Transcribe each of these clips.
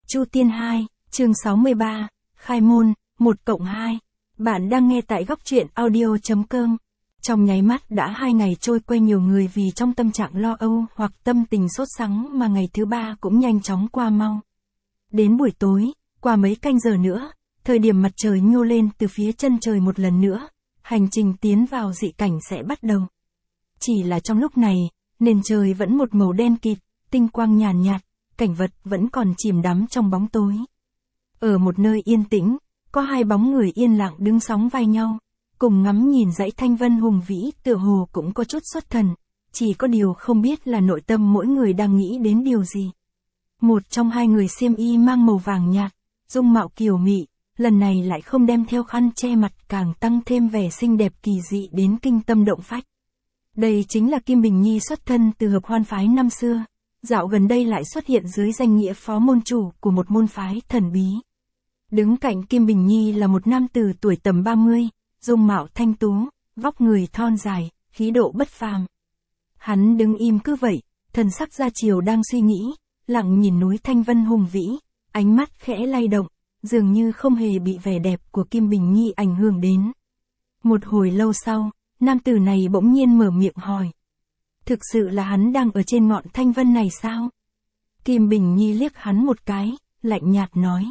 Chu Tiên 2, chương 63, Khai môn, 1+2. Bạn đang nghe tại góc truyện audio.com. Trong nháy mắt đã 2 ngày trôi qua, nhiều người vì trong tâm trạng lo âu hoặc tâm tình sốt sắng mà ngày thứ 3 cũng nhanh chóng qua mau. Đến buổi tối, qua mấy canh giờ nữa, thời điểm mặt trời nhô lên từ phía chân trời một lần nữa, hành trình tiến vào dị cảnh sẽ bắt đầu. Chỉ là trong lúc này, nền trời vẫn một màu đen kịt, tinh quang nhàn nhạt, cảnh vật vẫn còn chìm đắm trong bóng tối. Ở một nơi yên tĩnh, có 2 bóng người yên lặng đứng sóng vai nhau, cùng ngắm nhìn dãy thanh vân hùng vĩ, tựa hồ cũng có chút xuất thần, chỉ có điều không biết là nội tâm mỗi người đang nghĩ đến điều gì. Một trong 2 người xiêm y mang màu vàng nhạt, dung mạo kiều mị, lần này lại không đem theo khăn che mặt, càng tăng thêm vẻ xinh đẹp kỳ dị đến kinh tâm động phách. Đây chính là Kim Bình Nhi, xuất thân từ Hợp Hoan phái năm xưa, dạo gần đây lại xuất hiện dưới danh nghĩa phó môn chủ của một môn phái thần bí. Đứng cạnh Kim Bình Nhi là một nam tử tuổi tầm 30, dung mạo thanh tú, vóc người thon dài, khí độ bất phàm. Hắn đứng im cứ vậy, thần sắc ra chiều đang suy nghĩ, lặng nhìn núi thanh vân hùng vĩ, ánh mắt khẽ lay động, dường như không hề bị vẻ đẹp của Kim Bình Nhi ảnh hưởng đến. Một hồi lâu sau, nam tử này bỗng nhiên mở miệng hỏi. Thực sự là hắn đang ở trên ngọn thanh vân này sao? Kim Bình Nhi liếc hắn một cái, lạnh nhạt nói.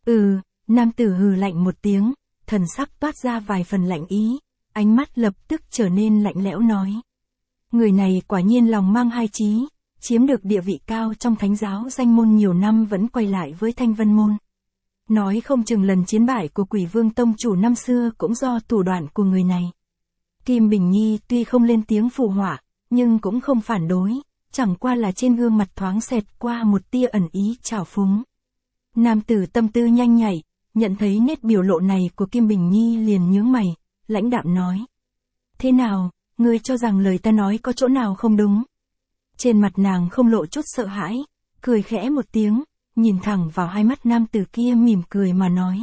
Nam tử hừ lạnh một tiếng, thần sắc toát ra vài phần lạnh ý, ánh mắt lập tức trở nên lạnh lẽo nói. Người này quả nhiên lòng mang hai chí, chiếm được địa vị cao trong thánh giáo danh môn nhiều năm vẫn quay lại với thanh vân môn. Nói không chừng lần chiến bại của Quỷ Vương Tông chủ năm xưa cũng do thủ đoạn của người này. Kim Bình Nhi tuy không lên tiếng phụ họa, nhưng cũng không phản đối, chẳng qua là trên gương mặt thoáng xẹt qua một tia ẩn ý trào phúng. Nam tử tâm tư nhanh nhạy, nhận thấy nét biểu lộ này của Kim Bình Nhi liền nhướng mày, lãnh đạm nói. Thế nào, ngươi cho rằng lời ta nói có chỗ nào không đúng? Trên mặt nàng không lộ chút sợ hãi, cười khẽ một tiếng, nhìn thẳng vào hai mắt nam tử kia mỉm cười mà nói.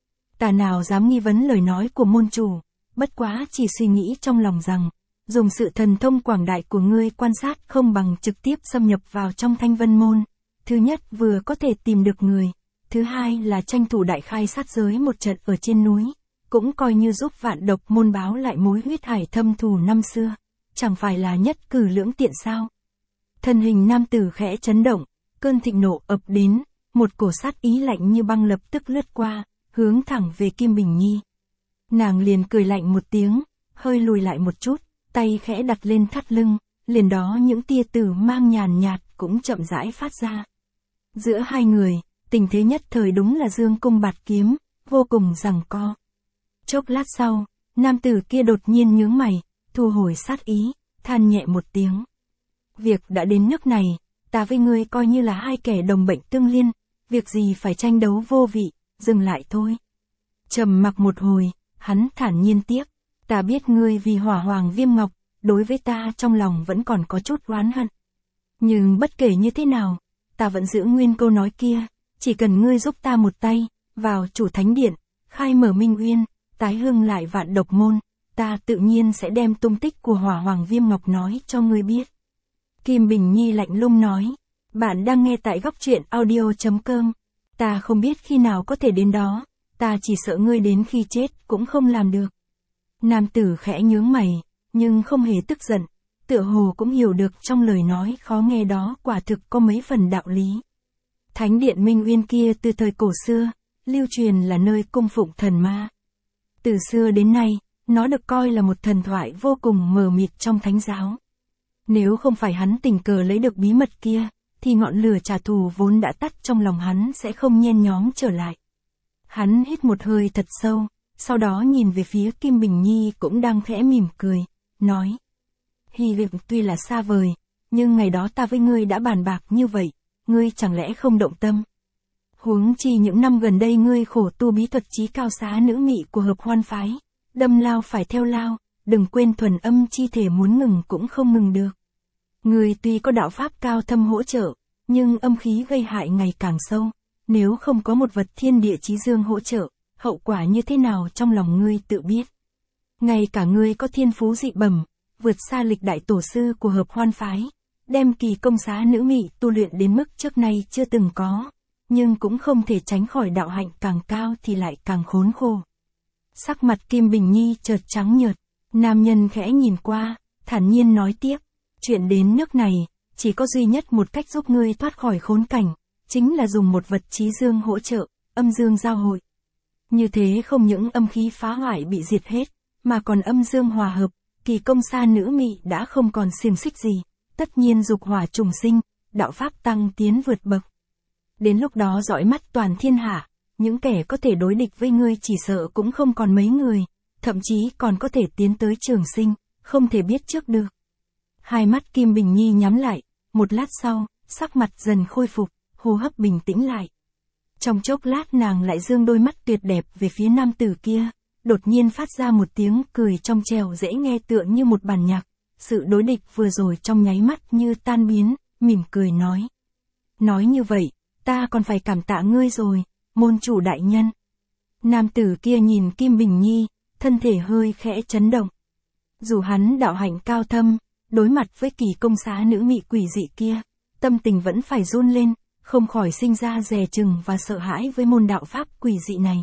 Ta nào dám nghi vấn lời nói của môn chủ, bất quá chỉ suy nghĩ trong lòng rằng, dùng sự thần thông quảng đại của ngươi quan sát không bằng trực tiếp xâm nhập vào trong thanh vân môn. Thứ nhất vừa có thể tìm được người, thứ hai là tranh thủ đại khai sát giới một trận ở trên núi, cũng coi như giúp vạn độc môn báo lại mối huyết hải thâm thù năm xưa, chẳng phải là nhất cử lưỡng tiện sao? Thân hình nam tử khẽ chấn động, cơn thịnh nộ ập đến, một cổ sát ý lạnh như băng lập tức lướt qua, hướng thẳng về Kim Bình Nhi. Nàng liền cười lạnh một tiếng, hơi lùi lại một chút, tay khẽ đặt lên thắt lưng, liền đó những tia tử mang nhàn nhạt cũng chậm rãi phát ra. Giữa hai người, tình thế nhất thời đúng là dương cung bạt kiếm, vô cùng giằng co. Chốc lát sau, nam tử kia đột nhiên nhướng mày, thu hồi sát ý, than nhẹ một tiếng. Việc đã đến nước này, ta với ngươi coi như là 2 kẻ đồng bệnh tương liên, việc gì phải tranh đấu vô vị, dừng lại thôi. Trầm mặc một hồi, hắn thản nhiên tiếp, ta biết ngươi vì Hỏa Hoàng Viêm Ngọc, đối với ta trong lòng vẫn còn có chút oán hận. Nhưng bất kể như thế nào, ta vẫn giữ nguyên câu nói kia, chỉ cần ngươi giúp ta một tay, vào Chủ Thánh Điện, khai mở Minh Uyên, tái hương lại vạn độc môn, ta tự nhiên sẽ đem tung tích của Hỏa Hoàng Viêm Ngọc nói cho ngươi biết. Kim Bình Nhi lạnh lùng nói, bạn đang nghe tại góc truyện audio.com, ta không biết khi nào có thể đến đó, ta chỉ sợ ngươi đến khi chết cũng không làm được. Nam tử khẽ nhướng mày, nhưng không hề tức giận, tựa hồ cũng hiểu được trong lời nói khó nghe đó quả thực có mấy phần đạo lý. Thánh điện Minh Uyên kia từ thời cổ xưa, lưu truyền là nơi cung phụng thần ma. Từ xưa đến nay, nó được coi là một thần thoại vô cùng mờ mịt trong thánh giáo. Nếu không phải hắn tình cờ lấy được bí mật kia, thì ngọn lửa trả thù vốn đã tắt trong lòng hắn sẽ không nhen nhóm trở lại. Hắn hít một hơi thật sâu, sau đó nhìn về phía Kim Bình Nhi cũng đang khẽ mỉm cười, nói. Hy vọng tuy là xa vời, nhưng ngày đó ta với ngươi đã bàn bạc như vậy, ngươi chẳng lẽ không động tâm? Huống chi những năm gần đây ngươi khổ tu bí thuật chí cao xá nữ mị của Hợp Hoan phái, đâm lao phải theo lao, đừng quên thuần âm chi thể muốn ngừng cũng không ngừng được. Ngươi tuy có đạo pháp cao thâm hỗ trợ, nhưng âm khí gây hại ngày càng sâu, nếu không có một vật thiên địa chí dương hỗ trợ, hậu quả như thế nào trong lòng ngươi tự biết. Ngay cả ngươi có thiên phú dị bẩm, vượt xa lịch đại tổ sư của Hợp Hoan phái, đem kỳ công xá nữ mị tu luyện đến mức trước nay chưa từng có, nhưng cũng không thể tránh khỏi đạo hạnh càng cao thì lại càng khốn khổ. Sắc mặt Kim Bình Nhi chợt trắng nhợt, nam nhân khẽ nhìn qua, thản nhiên nói tiếp, chuyện đến nước này, chỉ có duy nhất một cách giúp ngươi thoát khỏi khốn cảnh, chính là dùng một vật chí dương hỗ trợ, âm dương giao hội. Như thế không những âm khí phá hoại bị diệt hết, mà còn âm dương hòa hợp, kỳ công sa nữ mị đã không còn xiềng xích gì, tất nhiên dục hỏa trùng sinh, đạo pháp tăng tiến vượt bậc. Đến lúc đó dõi mắt toàn thiên hạ, những kẻ có thể đối địch với ngươi chỉ sợ cũng không còn mấy người, thậm chí còn có thể tiến tới trường sinh, không thể biết trước được. Hai mắt Kim Bình Nhi nhắm lại, một lát sau, sắc mặt dần khôi phục, hô hấp bình tĩnh lại. Trong chốc lát nàng lại dương đôi mắt tuyệt đẹp về phía nam tử kia, đột nhiên phát ra một tiếng cười trong trẻo dễ nghe tựa như một bản nhạc, sự đối địch vừa rồi trong nháy mắt như tan biến, mỉm cười nói. Nói như vậy, ta còn phải cảm tạ ngươi rồi, môn chủ đại nhân. Nam tử kia nhìn Kim Bình Nhi, thân thể hơi khẽ chấn động. Dù hắn đạo hạnh cao thâm, đối mặt với kỳ công xá nữ mị quỷ dị kia, tâm tình vẫn phải run lên, không khỏi sinh ra dè chừng và sợ hãi với môn đạo pháp quỷ dị này.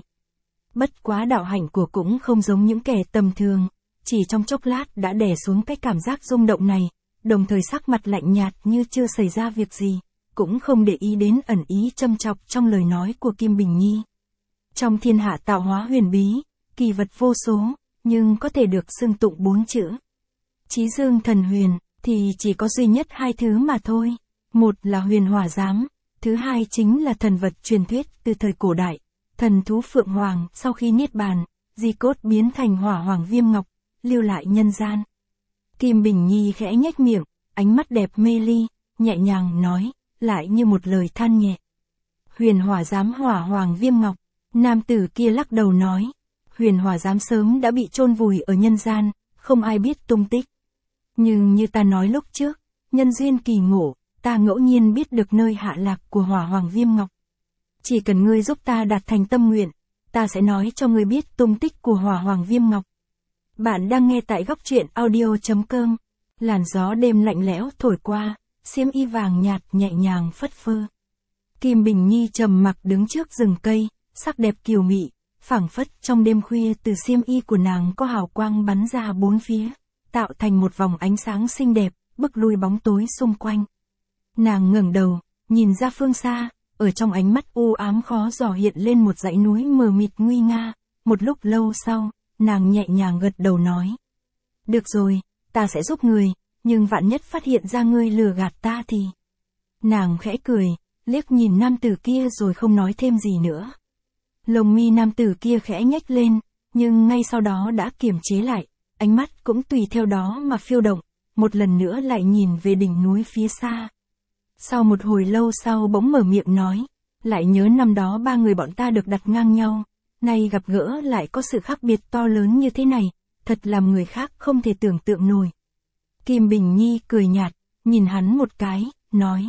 Bất quá đạo hạnh của cũng không giống những kẻ tầm thường, chỉ trong chốc lát đã đè xuống cái cảm giác rung động này, đồng thời sắc mặt lạnh nhạt như chưa xảy ra việc gì, cũng không để ý đến ẩn ý châm chọc trong lời nói của Kim Bình Nhi. Trong thiên hạ tạo hóa huyền bí, kỳ vật vô số, nhưng có thể được xưng tụng 4 chữ chí dương thần huyền, thì chỉ có duy nhất 2 thứ mà thôi. Một là huyền hỏa giám, thứ hai chính là thần vật truyền thuyết từ thời cổ đại, thần thú Phượng Hoàng sau khi niết bàn, di cốt biến thành hỏa hoàng viêm ngọc, lưu lại nhân gian. Kim Bình Nhi khẽ nhếch miệng, ánh mắt đẹp mê ly, nhẹ nhàng nói, lại như một lời than nhẹ. Huyền hỏa giám hỏa hoàng viêm ngọc, nam tử kia lắc đầu nói, huyền hỏa giám sớm đã bị chôn vùi ở nhân gian, không ai biết tung tích. Nhưng như ta nói lúc trước, nhân duyên kỳ ngộ, ta ngẫu nhiên biết được nơi hạ lạc của hỏa hoàng viêm ngọc. Chỉ cần ngươi giúp ta đạt thành tâm nguyện, ta sẽ nói cho ngươi biết tung tích của hỏa hoàng viêm ngọc. Bạn đang nghe tại góc truyện audio.com. Làn gió đêm lạnh lẽo thổi qua, xiêm y vàng nhạt nhẹ nhàng phất phơ. Kim Bình Nhi trầm mặc đứng trước rừng cây, sắc đẹp kiều mị, phảng phất trong đêm khuya từ xiêm y của nàng có hào quang bắn ra bốn phía, tạo thành một vòng ánh sáng xinh đẹp, bức lui bóng tối xung quanh. Nàng ngẩng đầu, nhìn ra phương xa, ở trong ánh mắt u ám khó dò hiện lên một dãy núi mờ mịt nguy nga, một lúc lâu sau, nàng nhẹ nhàng gật đầu nói. Được rồi, ta sẽ giúp người, nhưng vạn nhất phát hiện ra ngươi lừa gạt ta thì... Nàng khẽ cười, liếc nhìn nam tử kia rồi không nói thêm gì nữa. Lông mi nam tử kia khẽ nhếch lên, nhưng ngay sau đó đã kiềm chế lại, ánh mắt cũng tùy theo đó mà phiêu động, một lần nữa lại nhìn về đỉnh núi phía xa. Sau một hồi lâu sau bỗng mở miệng nói, lại nhớ năm đó 3 người bọn ta được đặt ngang nhau, nay gặp gỡ lại có sự khác biệt to lớn như thế này, thật làm người khác không thể tưởng tượng nổi. Kim Bình Nhi cười nhạt, nhìn hắn một cái, nói.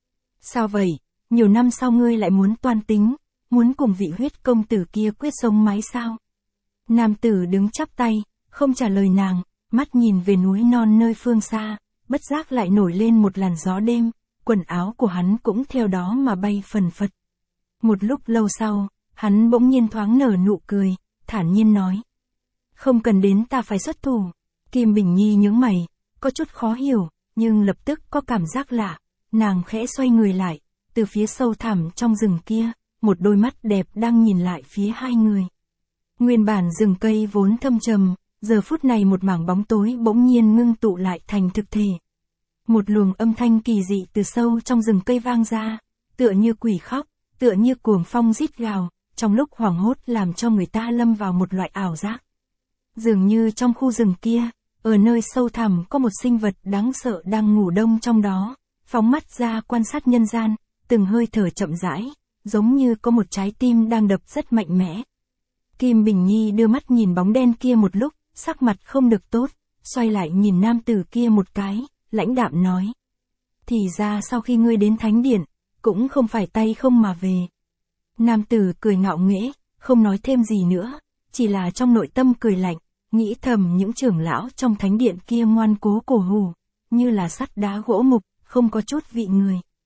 Sao vậy, nhiều năm sau ngươi lại muốn toan tính, muốn cùng vị huyết công tử kia quyết sống mái sao? Nam tử đứng chắp tay, không trả lời nàng, mắt nhìn về núi non nơi phương xa, bất giác lại nổi lên một làn gió đêm, quần áo của hắn cũng theo đó mà bay phần phật. Một lúc lâu sau, hắn bỗng nhiên thoáng nở nụ cười, thản nhiên nói. Không cần đến ta phải xuất thủ. Kim Bình Nhi nhướng mày, có chút khó hiểu, nhưng lập tức có cảm giác lạ, nàng khẽ xoay người lại, từ phía sâu thẳm trong rừng kia, một đôi mắt đẹp đang nhìn lại phía hai người. Nguyên bản rừng cây vốn thâm trầm, giờ phút này một mảng bóng tối bỗng nhiên ngưng tụ lại thành thực thể. Một luồng âm thanh kỳ dị từ sâu trong rừng cây vang ra, tựa như quỷ khóc, tựa như cuồng phong rít gào, trong lúc hoảng hốt làm cho người ta lâm vào một loại ảo giác. Dường như trong khu rừng kia, ở nơi sâu thẳm có một sinh vật đáng sợ đang ngủ đông trong đó, phóng mắt ra quan sát nhân gian, từng hơi thở chậm rãi, giống như có một trái tim đang đập rất mạnh mẽ. Kim Bình Nhi đưa mắt nhìn bóng đen kia một lúc, sắc mặt không được tốt, xoay lại nhìn nam tử kia một cái, lãnh đạm nói. Thì ra sau khi ngươi đến thánh điện, cũng không phải tay không mà về. Nam tử cười ngạo nghễ, không nói thêm gì nữa, chỉ là trong nội tâm cười lạnh, nghĩ thầm những trưởng lão trong thánh điện kia ngoan cố cổ hủ, như là sắt đá gỗ mục, không có chút vị người.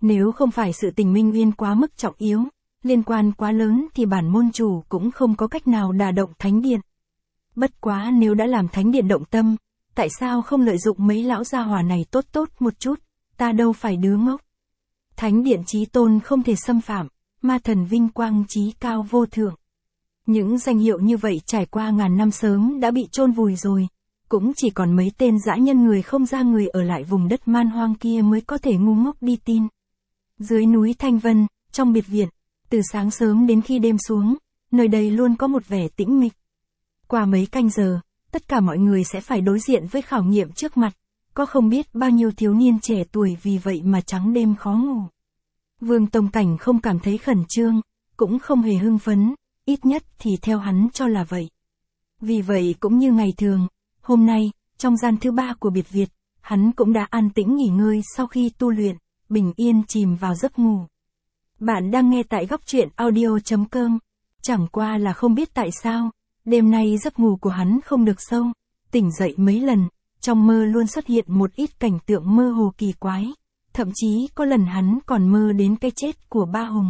Nếu không phải sự tình Minh Uyên quá mức trọng yếu, liên quan quá lớn thì bản môn chủ cũng không có cách nào đả động thánh điện. Bất quá nếu đã làm thánh điện động tâm, tại sao không lợi dụng mấy lão gia hỏa này tốt tốt một chút, ta đâu phải đứa ngốc. Thánh điện chí tôn không thể xâm phạm, ma thần vinh quang chí cao vô thượng. Những danh hiệu như vậy trải qua ngàn năm sớm đã bị chôn vùi rồi, cũng chỉ còn mấy tên dã nhân người không ra người ở lại vùng đất man hoang kia mới có thể ngu ngốc đi tin. Dưới núi Thanh Vân, trong biệt viện, từ sáng sớm đến khi đêm xuống, nơi đây luôn có một vẻ tĩnh mịch. Qua mấy canh giờ, tất cả mọi người sẽ phải đối diện với khảo nghiệm trước mặt, có không biết bao nhiêu thiếu niên trẻ tuổi vì vậy mà trắng đêm khó ngủ. Vương Tông Cảnh không cảm thấy khẩn trương, cũng không hề hưng phấn, ít nhất thì theo hắn cho là vậy. Vì vậy cũng như ngày thường, hôm nay, trong gian thứ 3 của biệt viện, hắn cũng đã an tĩnh nghỉ ngơi sau khi tu luyện, bình yên chìm vào giấc ngủ. Bạn đang nghe tại góc truyện audio.com, chẳng qua là không biết tại sao, đêm nay giấc ngủ của hắn không được sâu, tỉnh dậy mấy lần, trong mơ luôn xuất hiện một ít cảnh tượng mơ hồ kỳ quái, thậm chí có lần hắn còn mơ đến cái chết của Ba Hùng.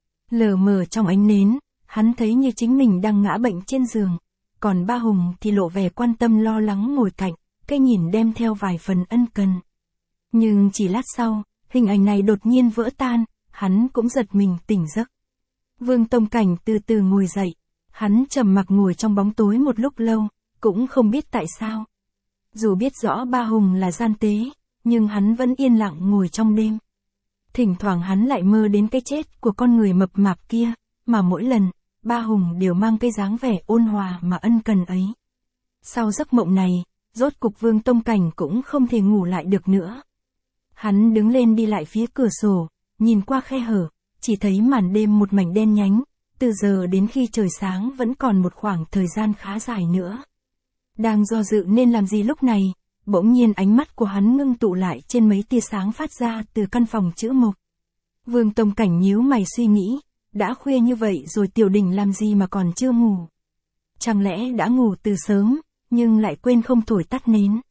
Lờ mờ trong ánh nến, hắn thấy như chính mình đang ngã bệnh trên giường, còn Ba Hùng thì lộ vẻ quan tâm lo lắng ngồi cạnh, cái nhìn đem theo vài phần ân cần. Nhưng chỉ lát sau, hình ảnh này đột nhiên vỡ tan, hắn cũng giật mình tỉnh giấc. Vương Tông Cảnh từ từ ngồi dậy, hắn trầm mặc ngồi trong bóng tối một lúc lâu, cũng không biết tại sao. Dù biết rõ Ba Hùng là gian tế, nhưng hắn vẫn yên lặng ngồi trong đêm. Thỉnh thoảng hắn lại mơ đến cái chết của con người mập mạp kia, mà mỗi lần, Ba Hùng đều mang cái dáng vẻ ôn hòa mà ân cần ấy. Sau giấc mộng này, rốt cục Vương Tông Cảnh cũng không thể ngủ lại được nữa. Hắn đứng lên đi lại phía cửa sổ, nhìn qua khe hở, chỉ thấy màn đêm một mảnh đen nhánh, từ giờ đến khi trời sáng vẫn còn một khoảng thời gian khá dài nữa. Đang do dự nên làm gì lúc này, bỗng nhiên ánh mắt của hắn ngưng tụ lại trên mấy tia sáng phát ra từ căn phòng chữ mộc. Vương Tông Cảnh nhíu mày suy nghĩ, đã khuya như vậy rồi Tiểu Đình làm gì mà còn chưa ngủ? Chẳng lẽ đã ngủ từ sớm, nhưng lại quên không thổi tắt nến?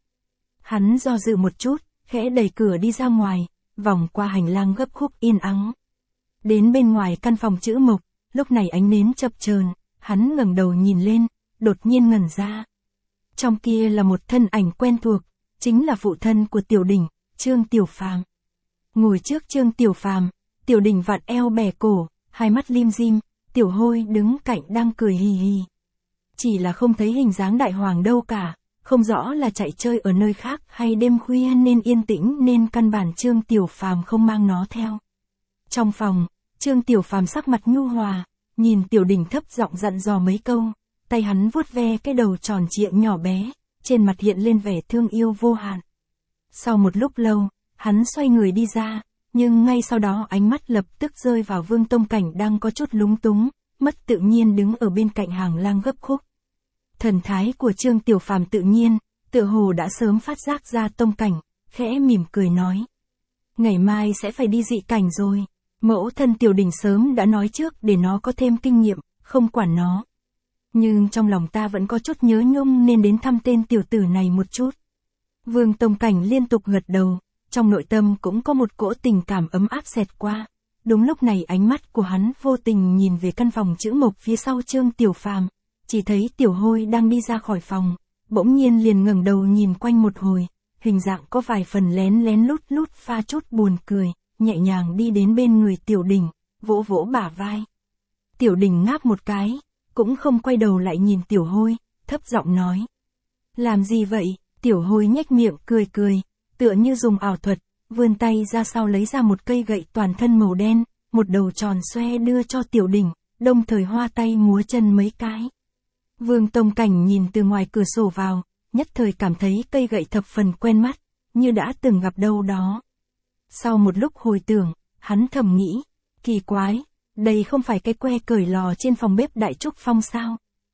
Hắn do dự một chút, khẽ đẩy cửa đi ra ngoài, vòng qua hành lang gấp khúc yên ắng. Đến bên ngoài căn phòng chữ mộc, lúc này ánh nến chập chờn, hắn ngẩng đầu nhìn lên, đột nhiên ngẩn ra. Trong kia là một thân ảnh quen thuộc, chính là phụ thân của Tiểu Đình, Trương Tiểu Phàm. Ngồi trước Trương Tiểu Phàm, Tiểu Đình vặn eo bẻ cổ, hai mắt lim dim, Tiểu Hôi đứng cạnh đang cười hì hì. Chỉ là không thấy hình dáng đại hoàng đâu cả, không rõ là chạy chơi ở nơi khác hay đêm khuya nên yên tĩnh nên căn bản Trương Tiểu Phàm không mang nó theo. Trong phòng, Trương Tiểu Phàm sắc mặt nhu hòa, nhìn Tiểu Đình thấp giọng dặn dò mấy câu, tay hắn vuốt ve cái đầu tròn trịa nhỏ bé, trên mặt hiện lên vẻ thương yêu vô hạn. Sau một lúc lâu, hắn xoay người đi ra, nhưng ngay sau đó ánh mắt lập tức rơi vào Vương Tông Cảnh đang có chút lúng túng, mất tự nhiên đứng ở bên cạnh hàng lang gấp khúc. Thần thái của Trương Tiểu Phàm tự nhiên, tựa hồ đã sớm phát giác ra Tông Cảnh, khẽ mỉm cười nói. Ngày mai sẽ phải đi dị cảnh rồi, mẫu thân Tiểu Đình sớm đã nói trước để nó có thêm kinh nghiệm, không quản nó. Nhưng trong lòng ta vẫn có chút nhớ nhung nên đến thăm tên tiểu tử này một chút. Vương Tông Cảnh liên tục gật đầu, trong nội tâm cũng có một cỗ tình cảm ấm áp xẹt qua. Đúng lúc này ánh mắt của hắn vô tình nhìn về căn phòng chữ mộc phía sau Trương Tiểu Phàm, chỉ thấy Tiểu Hôi đang đi ra khỏi phòng, bỗng nhiên liền ngẩng đầu nhìn quanh một hồi, hình dạng có vài phần lén lén lút lút pha chút buồn cười, nhẹ nhàng đi đến bên người Tiểu Đình, vỗ vỗ bả vai. Tiểu Đình ngáp một cái, cũng không quay đầu lại nhìn Tiểu Hôi, thấp giọng nói. Làm gì vậy? Tiểu Hôi nhếch miệng cười cười, tựa như dùng ảo thuật, vươn tay ra sau lấy ra một cây gậy toàn thân màu đen, một đầu tròn xoe đưa cho Tiểu Đình, đồng thời hoa tay múa chân mấy cái. Vương Tông Cảnh nhìn từ ngoài cửa sổ vào, nhất thời cảm thấy cây gậy thập phần quen mắt, như đã từng gặp đâu đó. Sau một lúc hồi tưởng, hắn thầm nghĩ, kỳ quái, đây không phải cái que cởi lò trên phòng bếp Đại Trúc Phong sao?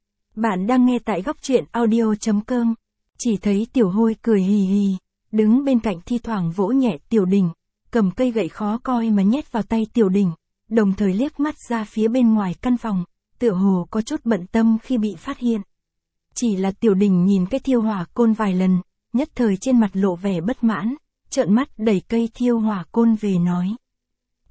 Bạn đang nghe tại góc truyện audio.com, chỉ thấy Tiểu Hôi cười hì hì, đứng bên cạnh thi thoảng vỗ nhẹ Tiểu Đình, cầm cây gậy khó coi mà nhét vào tay Tiểu Đình, đồng thời liếc mắt ra phía bên ngoài căn phòng, tựa hồ có chút bận tâm khi bị phát hiện. Chỉ là Tiểu Đình nhìn cái thiêu hỏa côn vài lần, nhất thời trên mặt lộ vẻ bất mãn, trợn mắt đẩy cây thiêu hỏa côn về nói.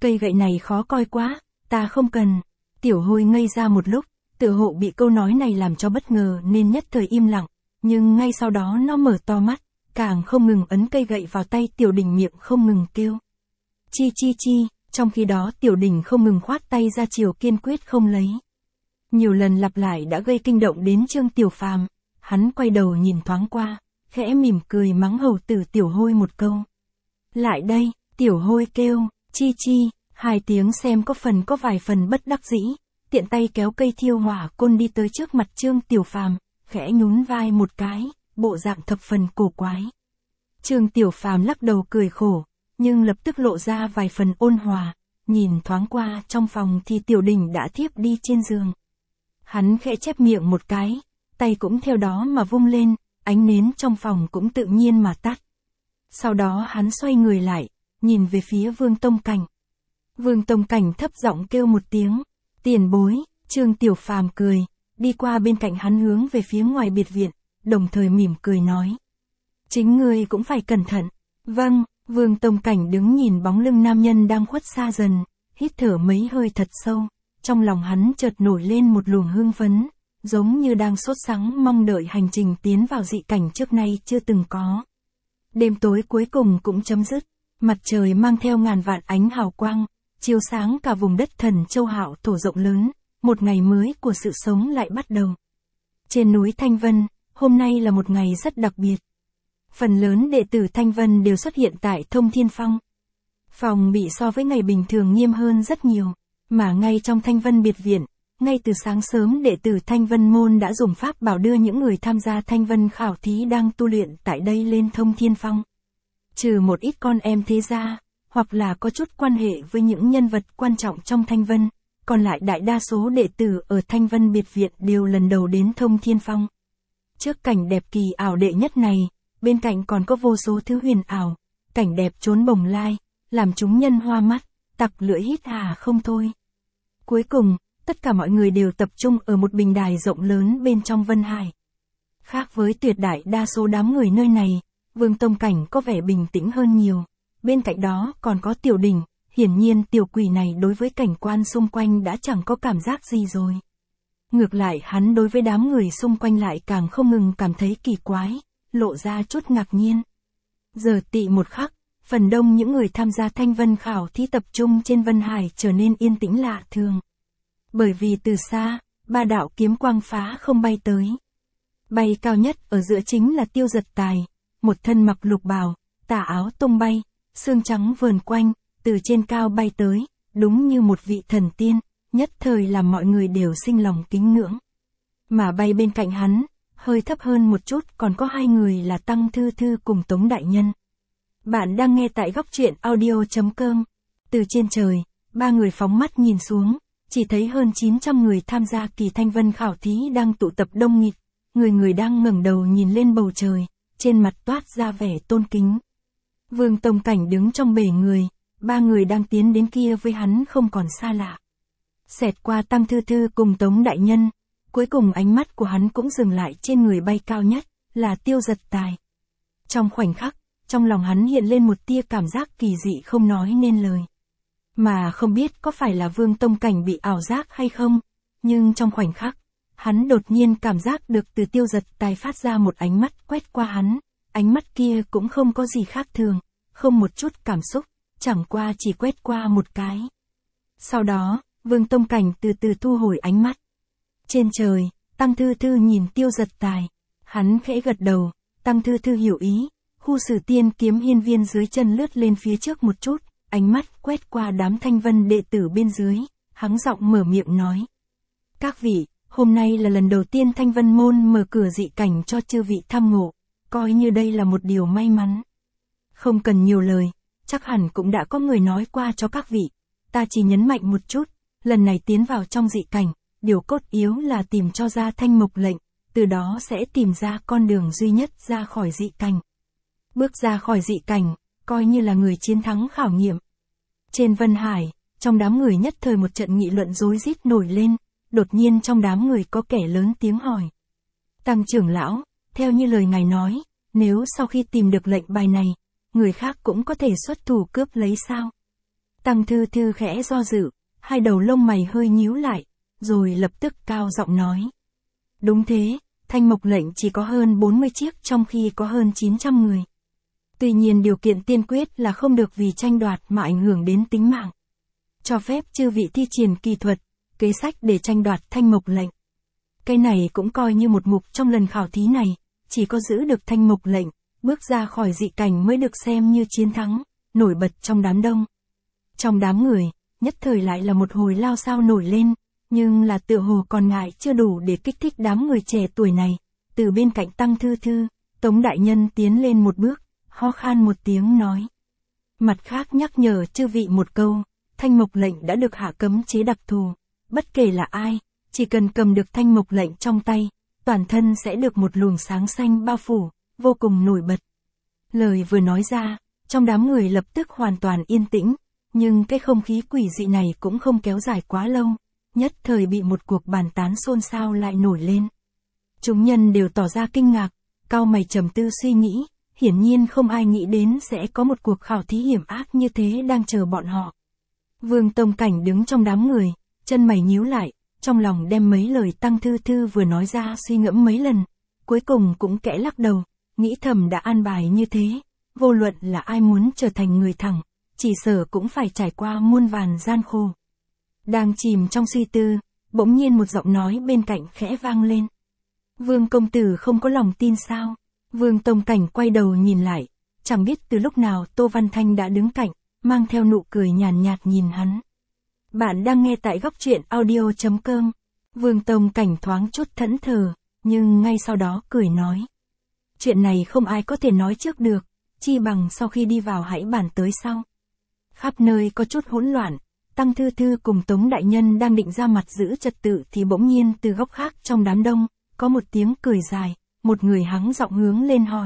Cây gậy này khó coi quá, ta không cần. Tiểu Hôi ngây ra một lúc, tựa hộ bị câu nói này làm cho bất ngờ nên nhất thời im lặng, nhưng ngay sau đó nó mở to mắt, càng không ngừng ấn cây gậy vào tay Tiểu Đình, miệng không ngừng kêu. Chi chi chi, trong khi đó Tiểu Đình không ngừng khoát tay ra chiều kiên quyết không lấy. Nhiều lần lặp lại đã gây kinh động đến Trương Tiểu Phàm, hắn quay đầu nhìn thoáng qua, khẽ mỉm cười mắng hầu tử Tiểu Hôi một câu. Lại đây, Tiểu Hôi kêu, chi chi, hai tiếng xem có vài phần bất đắc dĩ, tiện tay kéo cây thiêu hỏa côn đi tới trước mặt Trương Tiểu Phàm, khẽ nhún vai một cái, bộ dạng thập phần cổ quái. Trương Tiểu Phàm lắc đầu cười khổ, nhưng lập tức lộ ra vài phần ôn hòa, nhìn thoáng qua trong phòng thì Tiểu Đình đã thiếp đi trên giường. Hắn khẽ chép miệng một cái, tay cũng theo đó mà vung lên, ánh nến trong phòng cũng tự nhiên mà tắt. Sau đó hắn xoay người lại, nhìn về phía Vương Tông Cảnh. Vương Tông Cảnh thấp giọng kêu một tiếng, tiền bối. Trương Tiểu Phàm cười, đi qua bên cạnh hắn hướng về phía ngoài biệt viện, đồng thời mỉm cười nói. Chính ngươi cũng phải cẩn thận. Vâng, Vương Tông Cảnh đứng nhìn bóng lưng nam nhân đang khuất xa dần, hít thở mấy hơi thật sâu, trong lòng hắn chợt nổi lên một luồng hưng phấn, giống như đang sốt sắng mong đợi hành trình tiến vào dị cảnh trước nay chưa từng có. Đêm tối cuối cùng cũng chấm dứt, mặt trời mang theo ngàn vạn ánh hào quang, chiếu sáng cả vùng đất Thần Châu Hạo Thổ rộng lớn, một ngày mới của sự sống lại bắt đầu. Trên núi Thanh Vân, hôm nay là một ngày rất đặc biệt. Phần lớn đệ tử Thanh Vân đều xuất hiện tại Thông Thiên Phong. Phòng bị so với ngày bình thường nghiêm hơn rất nhiều, mà ngay trong Thanh Vân biệt viện, ngay từ sáng sớm đệ tử Thanh Vân môn đã dùng pháp bảo đưa những người tham gia Thanh Vân khảo thí đang tu luyện tại đây lên Thông Thiên Phong. Trừ một ít con em thế gia, hoặc là có chút quan hệ với những nhân vật quan trọng trong Thanh Vân, còn lại đại đa số đệ tử ở Thanh Vân biệt viện đều lần đầu đến Thông Thiên Phong. Trước cảnh đẹp kỳ ảo đệ nhất này, bên cạnh còn có vô số thứ huyền ảo, cảnh đẹp trốn bồng lai, làm chúng nhân hoa mắt, tặc lưỡi hít hà không thôi. Cuối cùng, tất cả mọi người đều tập trung ở một bình đài rộng lớn bên trong Vân Hải. Khác với tuyệt đại đa số đám người nơi này, Vương Tông Cảnh có vẻ bình tĩnh hơn nhiều. Bên cạnh đó còn có Tiểu Đình, hiển nhiên tiểu quỷ này đối với cảnh quan xung quanh đã chẳng có cảm giác gì rồi. Ngược lại hắn đối với đám người xung quanh lại càng không ngừng cảm thấy kỳ quái, lộ ra chút ngạc nhiên. Giờ tị một khắc, phần đông những người tham gia Thanh Vân khảo thí tập trung trên Vân Hải trở nên yên tĩnh lạ thường. Bởi vì từ xa, ba đạo kiếm quang phá không bay tới. Bay cao nhất ở giữa chính là Tiêu Giật Tài, một thân mặc lục bào, tà áo tung bay, xương trắng vờn quanh, từ trên cao bay tới, đúng như một vị thần tiên, nhất thời làm mọi người đều sinh lòng kính ngưỡng. Mà bay bên cạnh hắn, hơi thấp hơn một chút còn có hai người là Tăng Thư Thư cùng Tống Đại Nhân. Bạn đang nghe tại góc truyện audio.com. Từ trên trời, ba người phóng mắt nhìn xuống, chỉ thấy hơn 900 người tham gia kỳ Thanh Vân khảo thí đang tụ tập đông nghịt, người người đang ngẩng đầu nhìn lên bầu trời, trên mặt toát ra vẻ tôn kính. Vương Tông Cảnh đứng trong bể người, ba người đang tiến đến kia với hắn không còn xa lạ. Xẹt qua Tăng Thư Thư cùng Tống Đại Nhân, cuối cùng ánh mắt của hắn cũng dừng lại trên người bay cao nhất, là Tiêu Giật Tài. Trong khoảnh khắc, trong lòng hắn hiện lên một tia cảm giác kỳ dị không nói nên lời. Mà không biết có phải là Vương Tông Cảnh bị ảo giác hay không, nhưng trong khoảnh khắc, hắn đột nhiên cảm giác được từ Tiêu Giật Tài phát ra một ánh mắt quét qua hắn, ánh mắt kia cũng không có gì khác thường, không một chút cảm xúc, chẳng qua chỉ quét qua một cái. Sau đó, Vương Tông Cảnh từ từ thu hồi ánh mắt. Trên trời, Tăng Thư Thư nhìn Tiêu Giật Tài, hắn khẽ gật đầu, Tăng Thư Thư hiểu ý, khu Sử Tiên kiếm hiên viên dưới chân lướt lên phía trước một chút, ánh mắt quét qua đám Thanh Vân đệ tử bên dưới, hắng giọng mở miệng nói. Các vị, hôm nay là lần đầu tiên Thanh Vân môn mở cửa dị cảnh cho chư vị tham ngộ, coi như đây là một điều may mắn. Không cần nhiều lời, chắc hẳn cũng đã có người nói qua cho các vị, ta chỉ nhấn mạnh một chút, lần này tiến vào trong dị cảnh, điều cốt yếu là tìm cho ra thanh mộc lệnh, từ đó sẽ tìm ra con đường duy nhất ra khỏi dị cảnh. Bước ra khỏi dị cảnh, coi như là người chiến thắng khảo nghiệm. Trên Vân Hải, trong đám người nhất thời một trận nghị luận rối rít nổi lên, đột nhiên trong đám người có kẻ lớn tiếng hỏi. Tăng trưởng lão, theo như lời ngài nói, nếu sau khi tìm được lệnh bài này, người khác cũng có thể xuất thủ cướp lấy sao? Tăng Thư Thư khẽ do dự, hai đầu lông mày hơi nhíu lại, rồi lập tức cao giọng nói. Đúng thế, Thanh Mộc lệnh chỉ có hơn 40 chiếc trong khi có hơn 900 người. Tuy nhiên điều kiện tiên quyết là không được vì tranh đoạt mà ảnh hưởng đến tính mạng. Cho phép chư vị thi triển kỳ thuật, kế sách để tranh đoạt Thanh Mộc lệnh. Cái này cũng coi như một mục trong lần khảo thí này, chỉ có giữ được Thanh Mộc lệnh, bước ra khỏi dị cảnh mới được xem như chiến thắng, nổi bật trong đám đông. Trong đám người, nhất thời lại là một hồi lao xao nổi lên, nhưng là tựa hồ còn ngại chưa đủ để kích thích đám người trẻ tuổi này. Từ bên cạnh Tăng Thư Thư, Tống đại nhân tiến lên một bước, ho khan một tiếng nói. Mặt khác nhắc nhở chư vị một câu, Thanh Mộc lệnh đã được hạ cấm chế đặc thù, bất kể là ai, chỉ cần cầm được Thanh Mộc lệnh trong tay, toàn thân sẽ được một luồng sáng xanh bao phủ, vô cùng nổi bật. Lời vừa nói ra, trong đám người lập tức hoàn toàn yên tĩnh, nhưng cái không khí quỷ dị này cũng không kéo dài quá lâu, nhất thời bị một cuộc bàn tán xôn xao lại nổi lên. Chúng nhân đều tỏ ra kinh ngạc, cau mày trầm tư suy nghĩ, hiển nhiên không ai nghĩ đến sẽ có một cuộc khảo thí hiểm ác như thế đang chờ bọn họ. Vương Tông Cảnh đứng trong đám người, chân mày nhíu lại, trong lòng đem mấy lời Tăng Thư Thư vừa nói ra suy ngẫm mấy lần, cuối cùng cũng kẽ lắc đầu, nghĩ thầm đã an bài như thế, vô luận là ai muốn trở thành người thẳng, chỉ sợ cũng phải trải qua muôn vàn gian khổ. Đang chìm trong suy tư, bỗng nhiên một giọng nói bên cạnh khẽ vang lên. Vương công tử không có lòng tin sao? Vương Tông Cảnh quay đầu nhìn lại, chẳng biết từ lúc nào Tô Văn Thanh đã đứng cạnh, mang theo nụ cười nhàn nhạt nhìn hắn. Bạn đang nghe tại góc truyện audio.com. Vương Tông Cảnh thoáng chút thẫn thờ, nhưng ngay sau đó cười nói. Chuyện này không ai có thể nói trước được, chi bằng sau khi đi vào hãy bàn tới sau. Khắp nơi có chút hỗn loạn, Tăng Thư Thư cùng Tống đại nhân đang định ra mặt giữ trật tự thì bỗng nhiên từ góc khác trong đám đông, có một tiếng cười dài, một người hắng giọng hướng lên hỏi.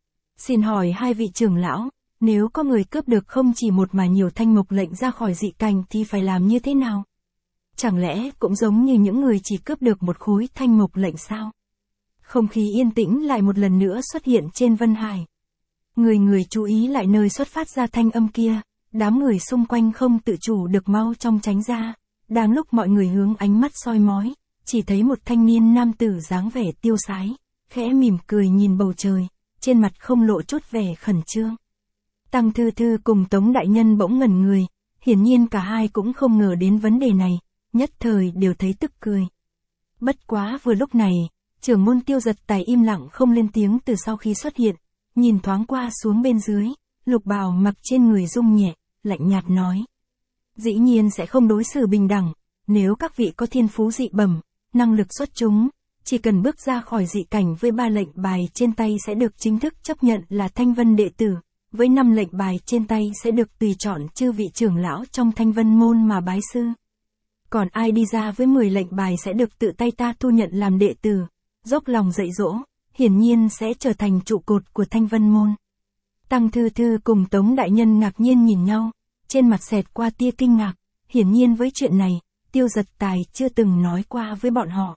Xin hỏi hai vị trưởng lão, nếu có người cướp được không chỉ một mà nhiều Thanh Mộc lệnh ra khỏi dị cảnh thì phải làm như thế nào? Chẳng lẽ cũng giống như những người chỉ cướp được một khối Thanh Mộc lệnh sao? Không khí yên tĩnh lại một lần nữa xuất hiện trên Vân Hải. Người người chú ý lại nơi xuất phát ra thanh âm kia, đám người xung quanh không tự chủ được mau trong tránh ra, đang lúc mọi người hướng ánh mắt soi mói, chỉ thấy một thanh niên nam tử dáng vẻ tiêu sái, khẽ mỉm cười nhìn bầu trời, trên mặt không lộ chút vẻ khẩn trương. Tăng Thư Thư cùng Tống đại nhân bỗng ngẩn người, hiển nhiên cả hai cũng không ngờ đến vấn đề này, nhất thời đều thấy tức cười. Bất quá vừa lúc này, trưởng môn Tiêu Giật Tài im lặng không lên tiếng từ sau khi xuất hiện, nhìn thoáng qua xuống bên dưới, lục bào mặc trên người rung nhẹ, lạnh nhạt nói. Dĩ nhiên sẽ không đối xử bình đẳng, nếu các vị có thiên phú dị bẩm, năng lực xuất chúng, chỉ cần bước ra khỏi dị cảnh với 3 lệnh bài trên tay sẽ được chính thức chấp nhận là Thanh Vân đệ tử, với 5 lệnh bài trên tay sẽ được tùy chọn chư vị trưởng lão trong Thanh Vân môn mà bái sư. Còn ai đi ra với 10 lệnh bài sẽ được tự tay ta thu nhận làm đệ tử, dốc lòng dạy dỗ, hiển nhiên sẽ trở thành trụ cột của Thanh Vân môn. Tăng Thư Thư cùng Tống đại nhân ngạc nhiên nhìn nhau, trên mặt xẹt qua tia kinh ngạc, hiển nhiên với chuyện này, Tiêu Giật Tài chưa từng nói qua với bọn họ.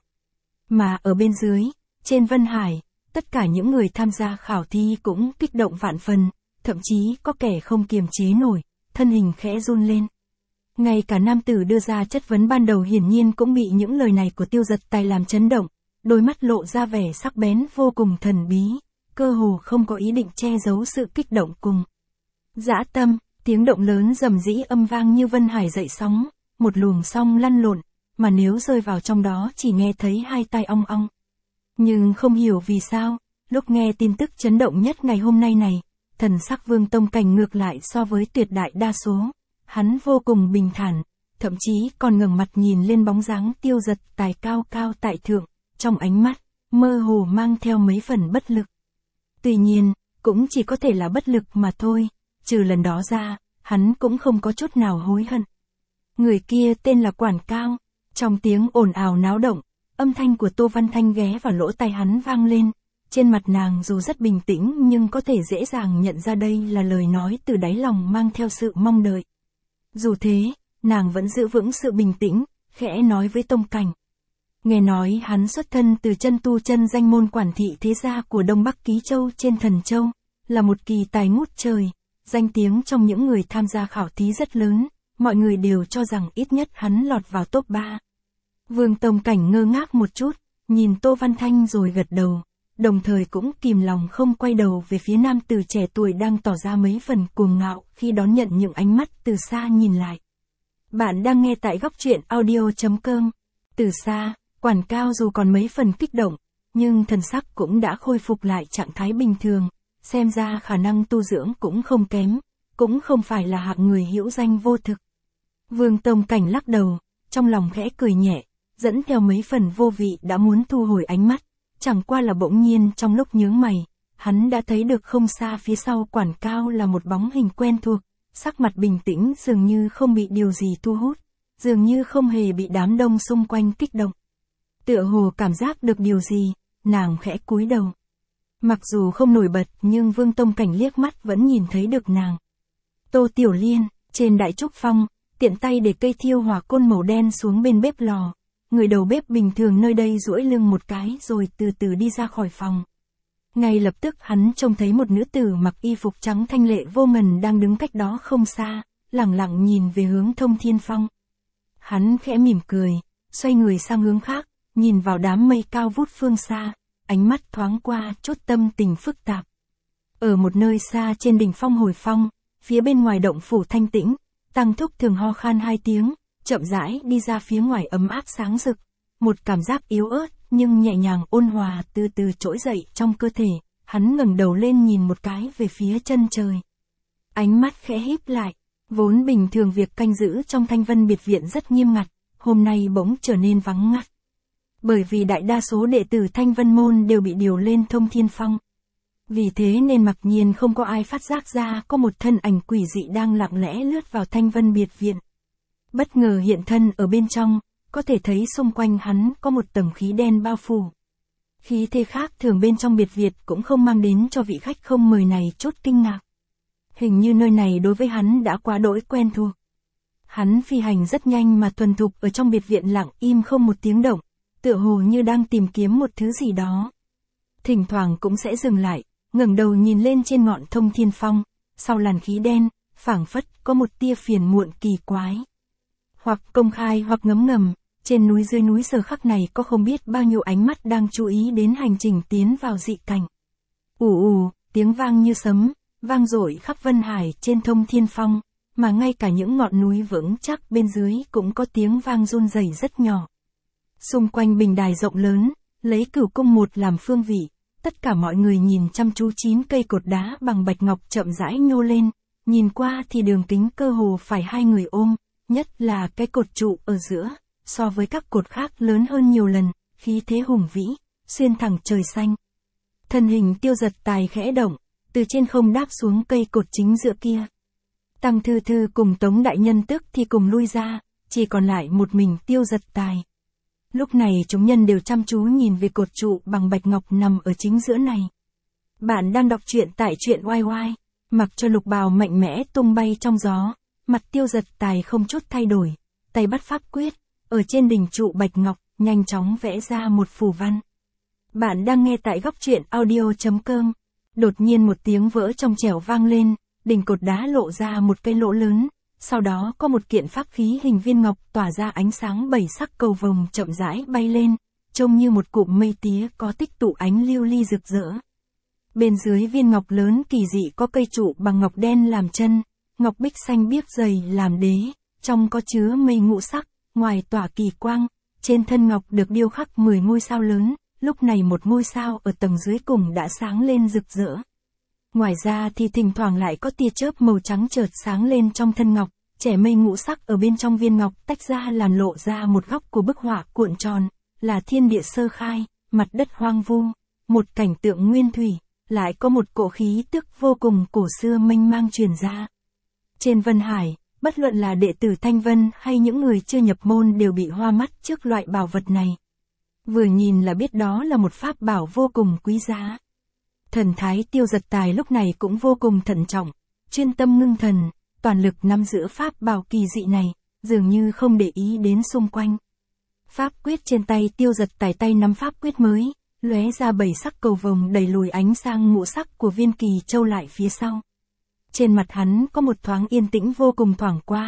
Mà ở bên dưới, trên Vân Hải, tất cả những người tham gia khảo thi cũng kích động vạn phần, thậm chí có kẻ không kiềm chế nổi, thân hình khẽ run lên. Ngay cả nam tử đưa ra chất vấn ban đầu hiển nhiên cũng bị những lời này của Tiêu Giật Tài làm chấn động, đôi mắt lộ ra vẻ sắc bén vô cùng thần bí, cơ hồ không có ý định che giấu sự kích động cùng dã tâm. Tiếng động lớn rầm rĩ âm vang như Vân Hải dậy sóng, một luồng sóng lăn lộn, mà nếu rơi vào trong đó chỉ nghe thấy hai tai ong ong. Nhưng không hiểu vì sao, lúc nghe tin tức chấn động nhất ngày hôm nay này, thần sắc Vương Tông Cảnh ngược lại so với tuyệt đại đa số, hắn vô cùng bình thản, thậm chí còn ngẩng mặt nhìn lên bóng dáng Tiêu Giật Tài cao cao tại thượng, trong ánh mắt mơ hồ mang theo mấy phần bất lực. Tuy nhiên, cũng chỉ có thể là bất lực mà thôi. Trừ lần đó ra, hắn cũng không có chút nào hối hận. Người kia tên là Quản Cao, trong tiếng ồn ào náo động, âm thanh của Tô Văn Thanh ghé vào lỗ tai hắn vang lên, trên mặt nàng dù rất bình tĩnh nhưng có thể dễ dàng nhận ra đây là lời nói từ đáy lòng mang theo sự mong đợi. Dù thế, nàng vẫn giữ vững sự bình tĩnh, khẽ nói với Tông Cảnh. Nghe nói hắn xuất thân từ chân tu chân danh môn quản thị thế gia của Đông Bắc Ký Châu trên Thần Châu, là một kỳ tài ngút trời. Danh tiếng trong những người tham gia khảo thí rất lớn, mọi người đều cho rằng ít nhất hắn lọt vào top 3. Vương Tông Cảnh ngơ ngác một chút, nhìn Tô Văn Thanh rồi gật đầu, đồng thời cũng kìm lòng không quay đầu về phía nam tử trẻ tuổi đang tỏ ra mấy phần cuồng ngạo khi đón nhận những ánh mắt từ xa nhìn lại. Bạn đang nghe tại góc truyện audio.com. Từ xa, Quản Cao dù còn mấy phần kích động, nhưng thần sắc cũng đã khôi phục lại trạng thái bình thường, xem ra khả năng tu dưỡng cũng không kém, cũng không phải là hạng người hữu danh vô thực. Vương Tông Cảnh lắc đầu, trong lòng khẽ cười nhẹ, dẫn theo mấy phần vô vị đã muốn thu hồi ánh mắt, chẳng qua là bỗng nhiên trong lúc nhướng mày, hắn đã thấy được không xa phía sau Quản Cao là một bóng hình quen thuộc, sắc mặt bình tĩnh dường như không bị điều gì thu hút, dường như không hề bị đám đông xung quanh kích động. Tựa hồ cảm giác được điều gì, nàng khẽ cúi đầu. Mặc dù không nổi bật nhưng Vương Tông Cảnh liếc mắt vẫn nhìn thấy được nàng. Tô Tiểu Liên, trên đại trúc phong, tiện tay để cây thiêu hỏa côn màu đen xuống bên bếp lò. Người đầu bếp bình thường nơi đây duỗi lưng một cái rồi từ từ đi ra khỏi phòng. Ngay lập tức hắn trông thấy một nữ tử mặc y phục trắng thanh lệ vô ngần đang đứng cách đó không xa, lẳng lặng nhìn về hướng Thông Thiên Phong. Hắn khẽ mỉm cười, xoay người sang hướng khác, nhìn vào đám mây cao vút phương xa, ánh mắt thoáng qua chút tâm tình phức tạp. Ở một nơi xa trên đỉnh phong Hồi Phong, phía bên ngoài động phủ thanh tĩnh, Tăng Thúc thường ho khan 2 tiếng, chậm rãi đi ra phía ngoài ấm áp sáng rực, một cảm giác yếu ớt nhưng nhẹ nhàng ôn hòa từ từ trỗi dậy trong cơ thể, hắn ngẩng đầu lên nhìn một cái về phía chân trời. Ánh mắt khẽ híp lại, vốn bình thường việc canh giữ trong Thanh Vân biệt viện rất nghiêm ngặt, hôm nay bỗng trở nên vắng ngắt. Bởi vì đại đa số đệ tử Thanh Vân môn đều bị điều lên Thông Thiên Phong. Vì thế nên mặc nhiên không có ai phát giác ra có một thân ảnh quỷ dị đang lặng lẽ lướt vào Thanh Vân biệt viện. Bất ngờ hiện thân ở bên trong, có thể thấy xung quanh hắn có một tầng khí đen bao phủ. Khí thế khác thường bên trong biệt viện cũng không mang đến cho vị khách không mời này chút kinh ngạc. Hình như nơi này đối với hắn đã quá đỗi quen thuộc. Hắn phi hành rất nhanh mà thuần thục ở trong biệt viện lặng im không một tiếng động, tựa hồ như đang tìm kiếm một thứ gì đó. Thỉnh thoảng cũng sẽ dừng lại, ngẩng đầu nhìn lên trên ngọn Thông Thiên Phong, sau làn khí đen, phảng phất có một tia phiền muộn kỳ quái. Hoặc công khai hoặc ngấm ngầm, trên núi dưới núi giờ khắc này có không biết bao nhiêu ánh mắt đang chú ý đến hành trình tiến vào dị cảnh. Ù ù, tiếng vang như sấm, vang dội khắp Vân Hải trên Thông Thiên Phong, mà ngay cả những ngọn núi vững chắc bên dưới cũng có tiếng vang run rẩy rất nhỏ. Xung quanh bình đài rộng lớn, lấy Cửu Cung một làm phương vị, tất cả mọi người nhìn chăm chú 9 cây cột đá bằng bạch ngọc chậm rãi nhô lên, nhìn qua thì đường kính cơ hồ phải 2 người ôm, nhất là cái cột trụ ở giữa, so với các cột khác lớn hơn nhiều lần, khí thế hùng vĩ, xuyên thẳng trời xanh. Thân hình Tiêu Giật Tài khẽ động, từ trên không đáp xuống cây cột chính giữa kia. Tăng Thư Thư cùng Tống Đại Nhân tức thì cùng lui ra, chỉ còn lại một mình Tiêu Giật Tài. Lúc này chúng nhân đều chăm chú nhìn về cột trụ bằng bạch ngọc nằm ở chính giữa này. Bạn đang đọc truyện tại truyện YY, mặc cho lục bào mạnh mẽ tung bay trong gió, mặt Tiêu Giật Tài không chút thay đổi, tay bắt pháp quyết, ở trên đỉnh trụ bạch ngọc, nhanh chóng vẽ ra một phù văn. Bạn đang nghe tại góc truyện audio.com. Đột nhiên một tiếng vỡ trong trẻo vang lên, đỉnh cột đá lộ ra một cái lỗ lớn, sau đó có một kiện pháp khí hình viên ngọc tỏa ra ánh sáng 7 sắc cầu vồng chậm rãi bay lên, trông như một cụm mây tía có tích tụ ánh lưu ly rực rỡ. Bên dưới viên ngọc lớn kỳ dị có cây trụ bằng ngọc đen làm chân, ngọc bích xanh biếc dày làm đế, trong có chứa mây ngũ sắc, ngoài tỏa kỳ quang, trên thân ngọc được điêu khắc 10 ngôi sao lớn, lúc này một ngôi sao ở tầng dưới cùng đã sáng lên rực rỡ. Ngoài ra thì thỉnh thoảng lại có tia chớp màu trắng chợt sáng lên trong thân ngọc, trẻ mây ngũ sắc ở bên trong viên ngọc tách ra làm lộ ra một góc của bức họa cuộn tròn, là thiên địa sơ khai, mặt đất hoang vu, một cảnh tượng nguyên thủy, lại có một cỗ khí tức vô cùng cổ xưa mênh mang truyền ra. Trên Vân Hải, bất luận là đệ tử Thanh Vân hay những người chưa nhập môn đều bị hoa mắt trước loại bảo vật này. Vừa nhìn là biết đó là một pháp bảo vô cùng quý giá. Thần thái Tiêu Giật Tài lúc này cũng vô cùng thận trọng, chuyên tâm ngưng thần, toàn lực nắm giữ pháp bảo kỳ dị này, dường như không để ý đến xung quanh. Pháp quyết trên tay Tiêu Giật Tài tay nắm pháp quyết mới, lóe ra 7 sắc cầu vồng đẩy lùi ánh sang ngũ sắc của viên kỳ châu lại phía sau. Trên mặt hắn có một thoáng yên tĩnh vô cùng thoảng qua,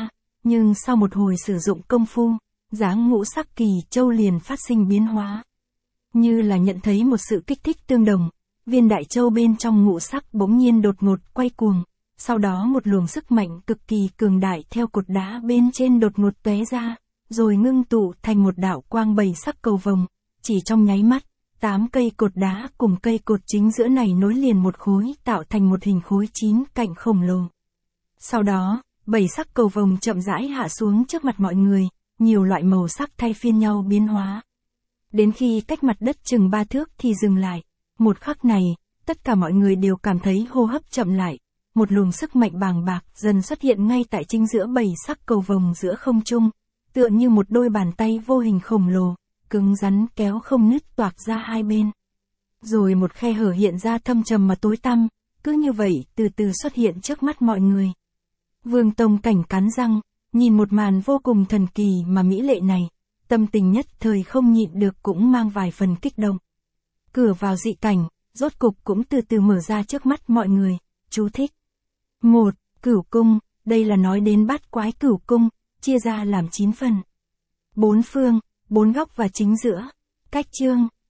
Nhưng sau một hồi sử dụng công phu, dáng ngũ sắc kỳ châu liền phát sinh biến hóa. Như là nhận thấy một sự kích thích tương đồng, viên đại châu bên trong ngũ sắc bỗng nhiên đột ngột quay cuồng, sau đó một luồng sức mạnh cực kỳ cường đại theo cột đá bên trên đột ngột tóe ra, rồi ngưng tụ thành một đạo quang 7 sắc cầu vồng, chỉ trong nháy mắt, 8 cây cột đá cùng cây cột chính giữa này nối liền một khối tạo thành một hình khối 9 cạnh khổng lồ. Sau đó, 7 sắc cầu vồng chậm rãi hạ xuống trước mặt mọi người, nhiều loại màu sắc thay phiên nhau biến hóa. Đến khi cách mặt đất chừng 3 thước thì dừng lại. Một khắc này, tất cả mọi người đều cảm thấy hô hấp chậm lại. Một luồng sức mạnh bàng bạc dần xuất hiện ngay tại chính giữa 7 sắc cầu vồng giữa không trung, tựa như một đôi bàn tay vô hình khổng lồ, cứng rắn kéo không nứt toạc ra hai bên. Rồi một khe hở hiện ra thâm trầm mà tối tăm, cứ như vậy từ từ xuất hiện trước mắt mọi người. Vương Tông Cảnh cắn răng, nhìn một màn vô cùng thần kỳ mà mỹ lệ này, tâm tình nhất thời không nhịn được cũng mang vài phần kích động. Cửa vào dị cảnh, rốt cục cũng từ từ mở ra trước mắt mọi người. Chú thích. 1. Cửu cung, đây là nói đến bát quái cửu cung, chia ra làm 9 phần. 4 phương, 4 góc và chính giữa. Cách chương.